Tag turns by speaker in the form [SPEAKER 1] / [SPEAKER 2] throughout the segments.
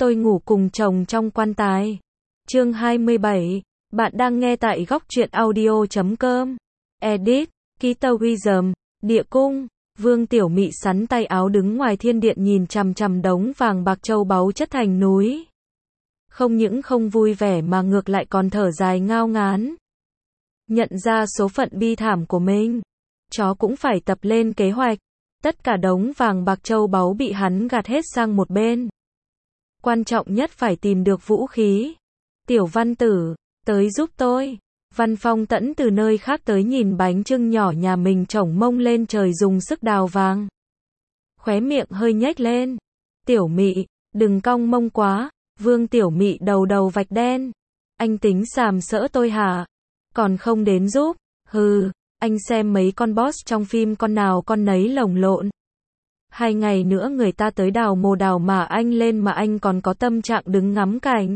[SPEAKER 1] Tôi ngủ cùng chồng trong quan tài. Chương 27. Bạn đang nghe tại góc truyện audio.com. Edit. Ký tâu Wisdom. Địa cung. Vương Tiểu Mị sắn tay áo đứng ngoài thiên điện nhìn chằm chằm đống vàng bạc châu báu chất thành núi. Không những không vui vẻ mà ngược lại còn thở dài ngao ngán. Nhận ra số phận bi thảm của mình, chó cũng phải tập lên kế hoạch. Tất cả đống vàng bạc châu báu bị hắn gạt hết sang một bên. Quan trọng nhất phải tìm được vũ khí. Tiểu Văn Tử, tới giúp tôi. Văn Phong Tẫn từ nơi khác tới nhìn bánh chưng nhỏ nhà mình chổng mông lên trời dùng sức đào vàng. Khóe miệng hơi nhếch lên. Tiểu Mị, đừng cong mông quá. Vương Tiểu Mị đầu đầu vạch đen. Anh tính sàm sỡ tôi hả? Còn không đến giúp. Hừ, anh xem mấy con boss trong phim con nào con nấy lồng lộn. 2 ngày nữa người ta tới đào mồ đào mà anh lên mà anh còn có tâm trạng đứng ngắm cảnh.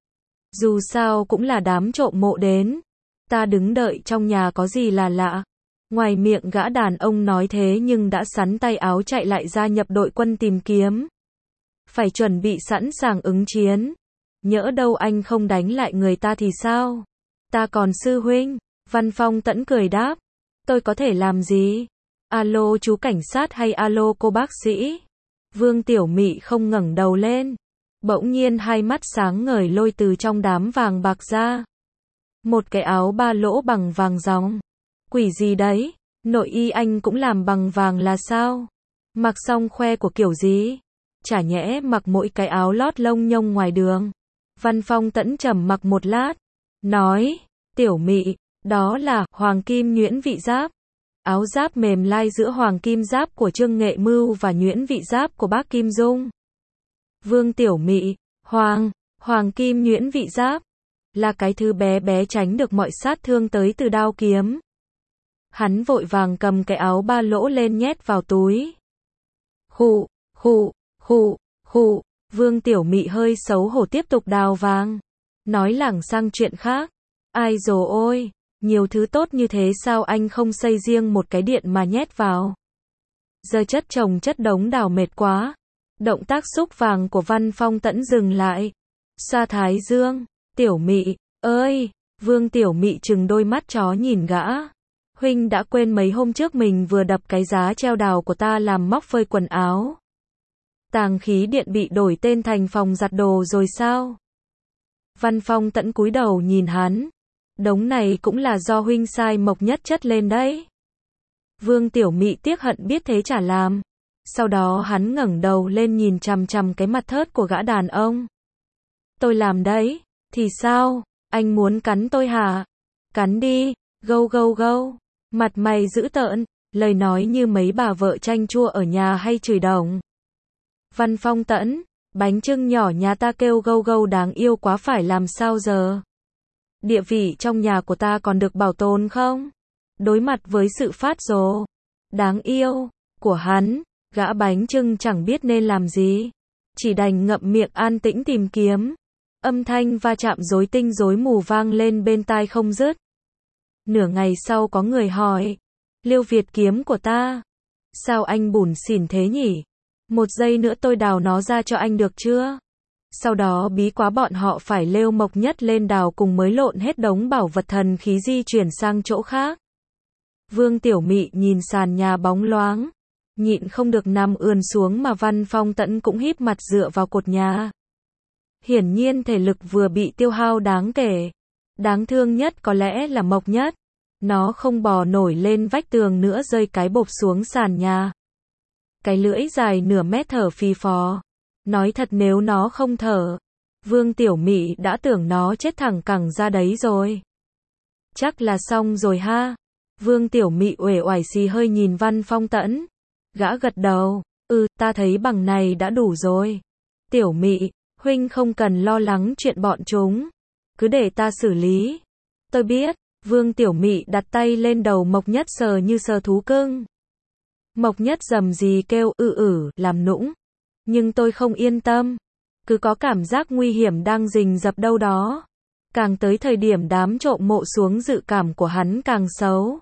[SPEAKER 1] Dù sao cũng là đám trộm mộ đến. Ta đứng đợi trong nhà có gì là lạ. Ngoài miệng gã đàn ông nói thế nhưng đã sắn tay áo chạy lại gia nhập đội quân tìm kiếm. Phải chuẩn bị sẵn sàng ứng chiến. Nhỡ đâu anh không đánh lại người ta thì sao? Ta còn sư huynh. Văn Phong Tẫn cười đáp. Tôi có thể làm gì? Alo chú cảnh sát hay alo cô bác sĩ? Vương Tiểu Mị không ngẩng đầu lên. Bỗng nhiên hai mắt sáng ngời lôi từ trong đám vàng bạc ra. Một cái áo ba lỗ bằng vàng ròng. Quỷ gì đấy? Nội y anh cũng làm bằng vàng là sao? Mặc xong khoe của kiểu gì? Chả nhẽ mặc mỗi cái áo lót lông nhông ngoài đường. Văn Phong Tẫn trầm mặc một lát. Nói, Tiểu Mị, đó là hoàng kim nhuyễn vị giáp. Áo giáp mềm lai giữa hoàng kim giáp của Trương Nghệ Mưu và nhuyễn vị giáp của bác Kim Dung. Vương Tiểu Mị, hoàng kim nhuyễn vị giáp là cái thứ bé bé tránh được mọi sát thương tới từ đao kiếm. Hắn vội vàng cầm cái áo ba lỗ lên nhét vào túi. Khụ, Vương Tiểu Mị hơi xấu hổ tiếp tục đào vàng. Nói lảng sang chuyện khác. Ai dồ ôi, nhiều thứ tốt như thế sao anh không xây riêng một cái điện mà nhét vào. Giờ chất chồng chất đống đào mệt quá. Động tác xúc vàng của Văn Phong Tẫn dừng lại. Xoa thái dương. Tiểu Mị, ơi, Vương Tiểu Mị trừng đôi mắt chó nhìn gã. Huynh đã quên mấy hôm trước mình vừa đập cái giá treo đào của ta làm móc phơi quần áo. Tàng khí điện bị đổi tên thành phòng giặt đồ rồi sao? Văn Phong Tẫn cúi đầu nhìn hắn. Đống này cũng là do huynh sai Mộc Nhất chất lên đấy. Vương Tiểu Mị tiếc hận biết thế chả làm. Sau đó hắn ngẩng đầu lên nhìn chằm chằm cái mặt thớt của gã đàn ông. Tôi làm đấy, thì sao? Anh muốn cắn tôi hả? Cắn đi, gâu. Mặt mày dữ tợn, lời nói như mấy bà vợ chanh chua ở nhà hay chửi đồng. Văn Phong Tẫn, bánh chưng nhỏ nhà ta kêu gâu đáng yêu quá phải làm sao giờ? Địa vị trong nhà của ta còn được bảo tồn không? Đối mặt với sự phát rồ đáng yêu của hắn, gã bánh chưng chẳng biết nên làm gì. Chỉ đành ngậm miệng an tĩnh tìm kiếm. Âm thanh va chạm rối tinh rối mù vang lên bên tai không dứt. Nửa ngày sau có người hỏi. Liêu Việt kiếm của ta. Sao anh bủn xỉn thế nhỉ? 1 giây nữa tôi đào nó ra cho anh được chưa? Sau đó bí quá bọn họ phải lêu Mộc Nhất lên đào cùng mới lộn hết đống bảo vật thần khí di chuyển sang chỗ khác. Vương Tiểu Mị nhìn sàn nhà bóng loáng. Nhịn không được nằm ườn xuống mà Văn Phong Tẫn cũng híp mặt dựa vào cột nhà. Hiển nhiên thể lực vừa bị tiêu hao đáng kể. Đáng thương nhất có lẽ là Mộc Nhất. Nó không bò nổi lên vách tường nữa rơi cái bộp xuống sàn nhà. Cái lưỡi dài nửa mét thở phì phò. Nói thật nếu nó không thở, Vương Tiểu Mị đã tưởng nó chết thẳng cẳng ra đấy rồi. Chắc là xong rồi ha. Vương Tiểu Mị uể oải xì hơi nhìn Văn Phong Tẫn. Gã gật đầu. Ta thấy bằng này đã đủ rồi. Tiểu Mị, huynh không cần lo lắng chuyện bọn chúng. Cứ để ta xử lý. Tôi biết. Vương Tiểu Mị đặt tay lên đầu Mộc Nhất sờ như sờ thú cưng. Mộc Nhất rầm rì kêu làm nũng. Nhưng tôi không yên tâm. Cứ có cảm giác nguy hiểm đang rình rập đâu đó. Càng tới thời điểm đám trộm mộ xuống dự cảm của hắn càng xấu.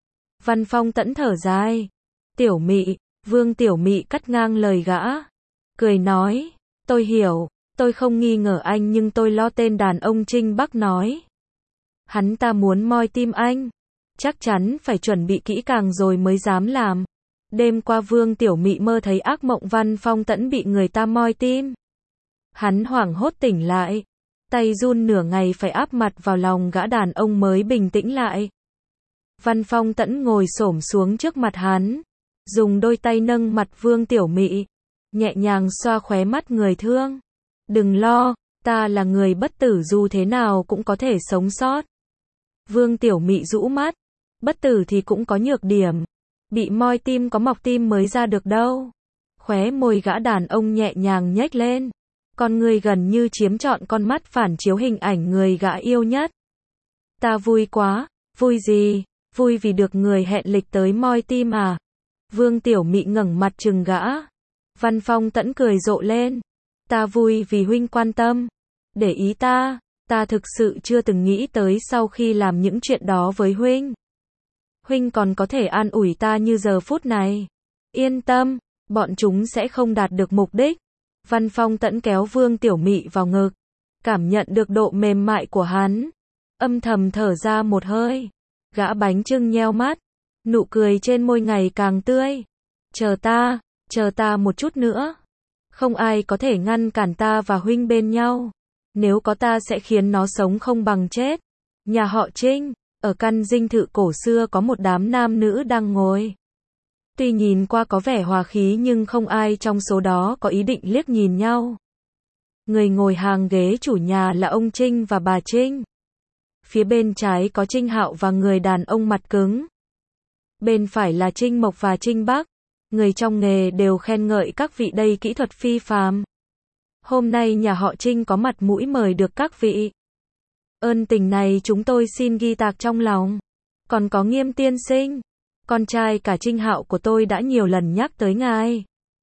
[SPEAKER 1] Văn Phong Tẫn thở dài. Tiểu Mị, Vương Tiểu Mị cắt ngang lời gã. Cười nói, tôi hiểu, Tôi không nghi ngờ anh nhưng tôi lo tên đàn ông, Trinh Bắc nói. Hắn ta muốn moi tim anh. Chắc chắn phải chuẩn bị kỹ càng rồi mới dám làm. Đêm qua Vương Tiểu Mị mơ thấy ác mộng Văn Phong Tẫn bị người ta moi tim. Hắn hoảng hốt tỉnh lại. Tay run nửa ngày phải áp mặt vào lòng gã đàn ông mới bình tĩnh lại. Văn Phong Tẫn ngồi xổm xuống trước mặt hắn. Dùng đôi tay nâng mặt Vương Tiểu Mị. Nhẹ nhàng xoa khóe mắt người thương. Đừng lo, ta là người bất tử dù thế nào cũng có thể sống sót. Vương Tiểu Mị rũ mắt. Bất tử thì cũng có nhược điểm. Bị moi tim có mọc tim mới ra được đâu. Khóe môi gã đàn ông nhẹ nhàng nhếch lên. Con người gần như chiếm trọn con mắt phản chiếu hình ảnh người gã yêu nhất. Ta vui quá. Vui gì? Vui vì được người hẹn lịch tới moi tim à? Vương Tiểu Mị ngẩng mặt trừng gã. Văn Phong Tẫn cười rộ lên. Ta vui vì huynh quan tâm. Để ý ta. Ta thực sự chưa từng nghĩ tới sau khi làm những chuyện đó với huynh. Huynh còn có thể an ủi ta như giờ phút này. Yên tâm, bọn chúng sẽ không đạt được mục đích. Văn Phong Tẫn kéo Vương Tiểu Mị vào ngực. Cảm nhận được độ mềm mại của hắn. Âm thầm thở ra một hơi. Gã bánh chưng nheo mắt. Nụ cười trên môi ngày càng tươi. Chờ ta một chút nữa. Không ai có thể ngăn cản ta và huynh bên nhau. Nếu có ta sẽ khiến nó sống không bằng chết. Nhà họ Trinh, ở căn dinh thự cổ xưa có một đám nam nữ đang ngồi. Tuy nhìn qua có vẻ hòa khí nhưng không ai trong số đó có ý định liếc nhìn nhau. Người ngồi hàng ghế chủ nhà là ông Trinh và bà Trinh. Phía bên trái có Trinh Hạo và người đàn ông mặt cứng. Bên phải là Trinh Mộc và Trinh Bắc. Người trong nghề đều khen ngợi các vị đây kỹ thuật phi phàm. Hôm nay nhà họ Trinh có mặt mũi mời được các vị. Ơn tình này chúng tôi xin ghi tạc trong lòng. Còn có Nghiêm tiên sinh, con trai cả Trinh Hạo của tôi đã nhiều lần nhắc tới ngài.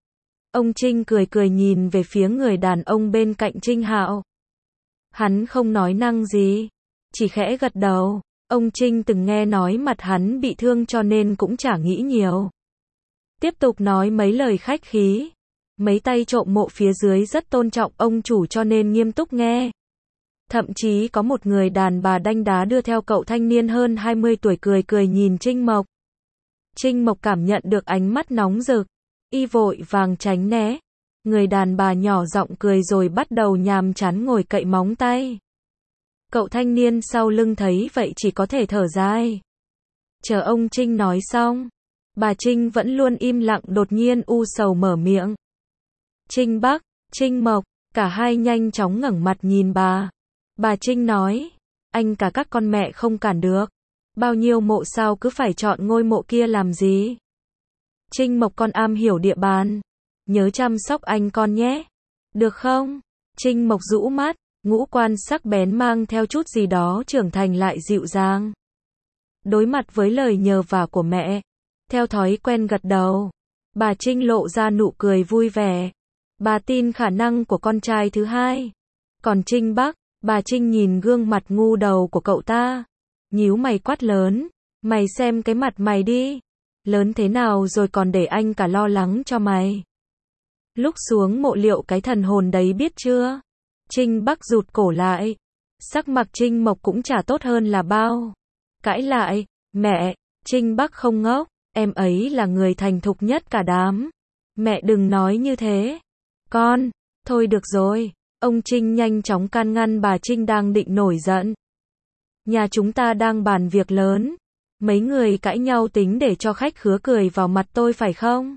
[SPEAKER 1] Ông Trinh cười cười nhìn về phía người đàn ông bên cạnh Trinh Hạo. Hắn không nói năng gì, chỉ khẽ gật đầu. Ông Trinh từng nghe nói mặt hắn bị thương cho nên cũng chả nghĩ nhiều. Tiếp tục nói mấy lời khách khí. Mấy tay trộm mộ phía dưới rất tôn trọng ông chủ cho nên nghiêm túc nghe. Thậm chí có một người đàn bà đanh đá đưa theo cậu thanh niên hơn 20 tuổi cười cười nhìn Trinh Mộc. Trinh Mộc cảm nhận được ánh mắt nóng rực. Y vội vàng tránh né. Người đàn bà nhỏ giọng cười rồi bắt đầu nhàm chán ngồi cậy móng tay. Cậu thanh niên sau lưng thấy vậy chỉ có thể thở dài. Chờ ông Trinh nói xong. Bà Trinh vẫn luôn im lặng đột nhiên u sầu mở miệng. Trinh Bắc, Trinh Mộc, cả hai nhanh chóng ngẩng mặt nhìn bà. Bà Trinh nói, anh cả các con mẹ không cản được. Bao nhiêu mộ sao cứ phải chọn ngôi mộ kia làm gì? Trinh Mộc con am hiểu địa bàn. Nhớ chăm sóc anh con nhé. Được không? Trinh Mộc rũ mắt, ngũ quan sắc bén mang theo chút gì đó trưởng thành lại dịu dàng. Đối mặt với lời nhờ vả của mẹ, theo thói quen gật đầu. Bà Trinh lộ ra nụ cười vui vẻ. Bà tin khả năng của con trai thứ hai. Còn Trinh Bắc, bà Trinh nhìn gương mặt ngu đầu của cậu ta. Nhíu mày quát lớn. Mày xem cái mặt mày đi. Lớn thế nào rồi còn để anh cả lo lắng cho mày. Lúc xuống mộ liệu cái thần hồn đấy biết chưa? Trinh Bắc rụt cổ lại. Sắc mặt Trinh Mộc cũng chả tốt hơn là bao. Cãi lại. Mẹ, Trinh Bắc không ngốc. Em ấy là người thành thục nhất cả đám. Mẹ đừng nói như thế. Con, thôi được rồi. Ông Trinh nhanh chóng can ngăn bà Trinh đang định nổi giận. Nhà chúng ta đang bàn việc lớn. Mấy người cãi nhau tính để cho khách khứa cười vào mặt tôi phải không?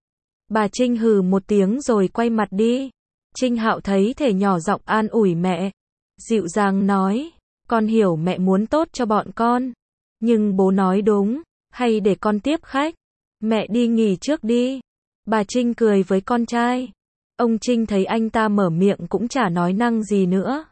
[SPEAKER 1] Bà Trinh hừ một tiếng rồi quay mặt đi. Trinh Hạo thấy thể nhỏ giọng an ủi mẹ. Dịu dàng nói, con hiểu mẹ muốn tốt cho bọn con. Nhưng bố nói đúng, hay để con tiếp khách. Mẹ đi nghỉ trước đi. Bà Trinh cười với con trai. Ông Trinh thấy anh ta mở miệng cũng chả nói năng gì nữa.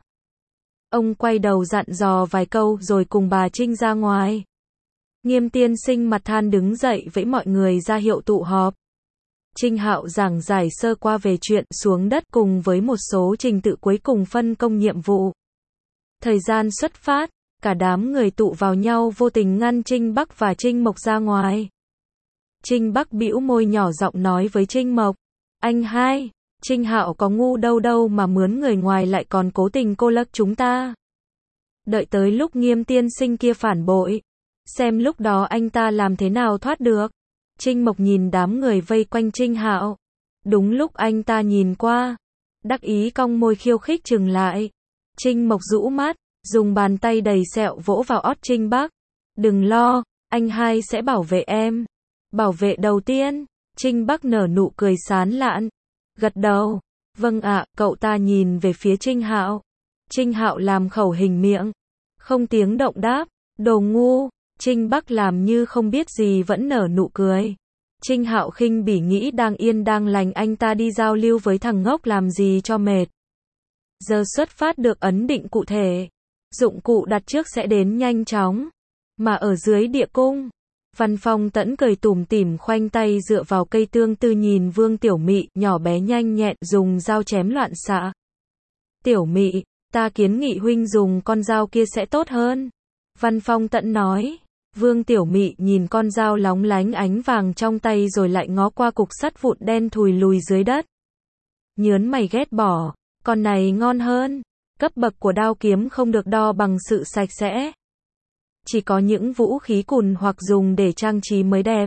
[SPEAKER 1] Ông quay đầu dặn dò vài câu rồi cùng bà Trinh ra ngoài. Nghiêm tiên sinh mặt than đứng dậy vẫy mọi người ra hiệu tụ họp. Trinh Hạo giảng giải sơ qua về chuyện xuống đất cùng với một số trình tự cuối cùng phân công nhiệm vụ. Thời gian xuất phát, cả đám người tụ vào nhau vô tình ngăn Trinh Bắc và Trinh Mộc ra ngoài. Trinh Bắc bĩu môi nhỏ giọng nói với Trinh Mộc. Anh hai, Trinh Hạo có ngu đâu đâu mà mướn người ngoài lại còn cố tình cô lắc chúng ta. Đợi tới lúc Nghiêm tiên sinh kia phản bội, xem lúc đó anh ta làm thế nào thoát được. Trinh Mộc nhìn đám người vây quanh Trinh Hạo. Đúng lúc anh ta nhìn qua, đắc ý cong môi khiêu khích chừng lại. Trinh Mộc rũ mắt, dùng bàn tay đầy sẹo vỗ vào ót Trinh Bắc. Đừng lo, anh hai sẽ bảo vệ em. Bảo vệ đầu tiên. Trinh Bắc nở nụ cười sán lạn, gật đầu. Vâng ạ. Cậu ta nhìn về phía Trinh Hạo. Trinh Hạo làm khẩu hình miệng, không tiếng động đáp. Đồ ngu. Trinh Bắc làm như không biết gì vẫn nở nụ cười. Trinh Hạo khinh bỉ nghĩ đang yên đang lành anh ta đi giao lưu với thằng ngốc làm gì cho mệt. Giờ xuất phát được ấn định cụ thể. Dụng cụ đặt trước sẽ đến nhanh chóng. Mà ở dưới địa cung, Văn Phong Tẫn cười tủm tỉm khoanh tay dựa vào cây tương tư nhìn Vương Tiểu Mị, nhỏ bé nhanh nhẹn dùng dao chém loạn xạ. Tiểu Mị, ta kiến nghị huynh dùng con dao kia sẽ tốt hơn. Văn Phong Tẫn nói. Vương Tiểu Mị nhìn con dao lóng lánh ánh vàng trong tay rồi lại ngó qua cục sắt vụn đen thùi lùi dưới đất. Nhớn mày ghét bỏ, con này ngon hơn. Cấp bậc của đao kiếm không được đo bằng sự sạch sẽ. Chỉ có những vũ khí cùn hoặc dùng để trang trí mới đẹp.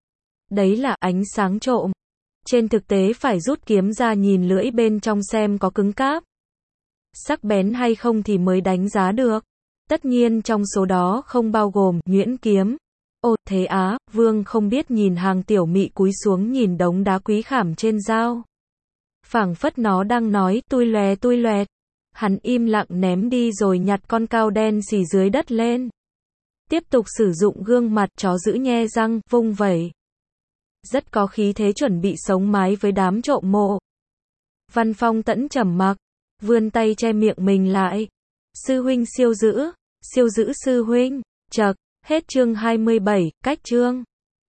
[SPEAKER 1] Đấy là ánh sáng trộm. Trên thực tế phải rút kiếm ra nhìn lưỡi bên trong xem có cứng cáp, sắc bén hay không thì mới đánh giá được. Tất nhiên trong số đó không bao gồm nhuyễn kiếm. Ồ, thế á, Vương không biết nhìn hàng Tiểu Mị cúi xuống nhìn đống đá quý khảm trên dao. Phảng phất nó đang nói, tui loẹt. Hắn im lặng ném đi rồi nhặt con cao đen xì dưới đất lên. Tiếp tục sử dụng gương mặt chó giữ nhe răng, vung vẩy. Rất có khí thế chuẩn bị sống mái với đám trộm mộ. Văn Phong Tẫn trầm mặc, vươn tay che miệng mình lại. Sư huynh siêu dữ sư huynh. Chậc, hết chương 27, cách chương.